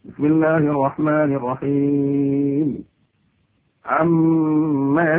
بسم الله الرحمن الرحيم. عما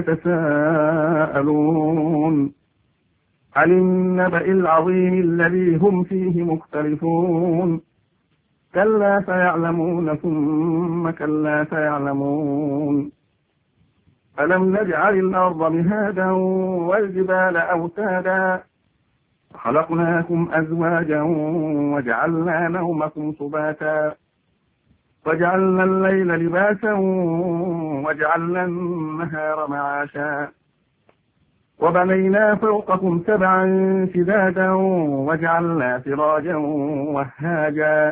يتساءلون عن النبأ العظيم الذي هم فيه مختلفون كلا سيعلمون ثم كلا سيعلمون. ألم نجعل الأرض مهادا والجبال أوتادا وخلقناكم أزواجا وجعلنا نومكم سباتا وجعلنا الليل لباسا وجعلنا النهار معاشا وبنينا فوقكم سبعا شدادا وجعلنا سراجا وهاجا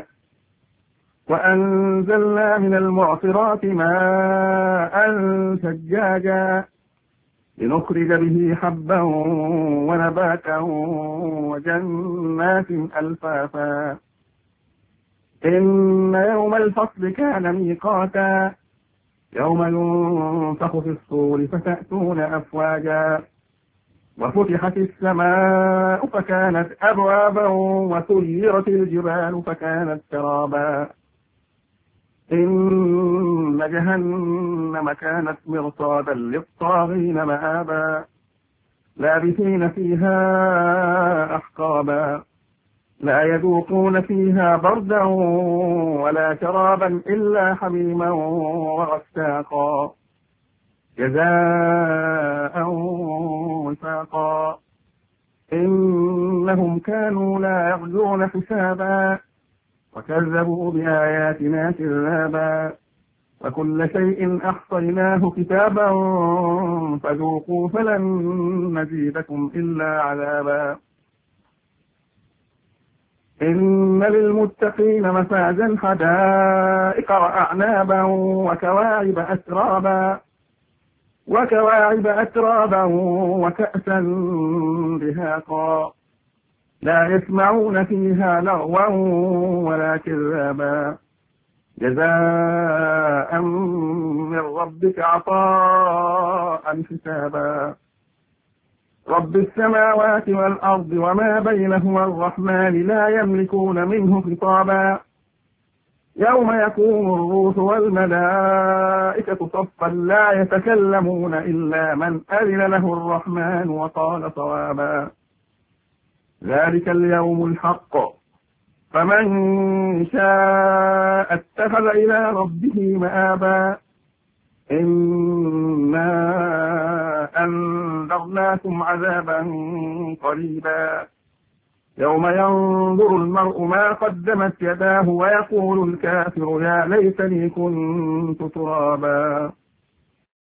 وأنزلنا من المعصرات ماء ثجاجا لنخرج به حبا ونباتا وجنات ألفافا. إن يوم الفصل كان ميقاتا يوم ينفخ في الصور فتأتون أفواجا وفتحت السماء فكانت أبوابا وسيرت الجبال فكانت سرابا. إن جهنم كانت مرصادا للطاغين مآبا لابثين فيها أحقابا لا يذوقون فيها بردا ولا شرابا إلا حميما وغساقا جزاء وفاقا. إنهم كانوا لا يرجون حسابا وكذبوا بآياتنا كذابا وكل شيء أحصيناه كتابا فذوقوا فلن نزيدكم إلا عذابا. إن للمتقين مفازا حدائق وأعنابا وكواعب أترابا وكأسا دهاقا لا يسمعون فيها لغوا ولا كذابا جزاء من ربك عطاء حسابا. رب السماوات والأرض وما بينهما الرحمن لا يملكون منه خطابا يوم يقوم الروح والملائكة صفا لا يتكلمون إلا من أذن له الرحمن وقال صوابا. ذلك اليوم الحق فمن شاء اتخذ إلى ربه مآبا. إنا أنذرناكم عذابا قريبا يوم ينظر المرء ما قدمت يداه ويقول الكافر يا ليتني كنت ترابا.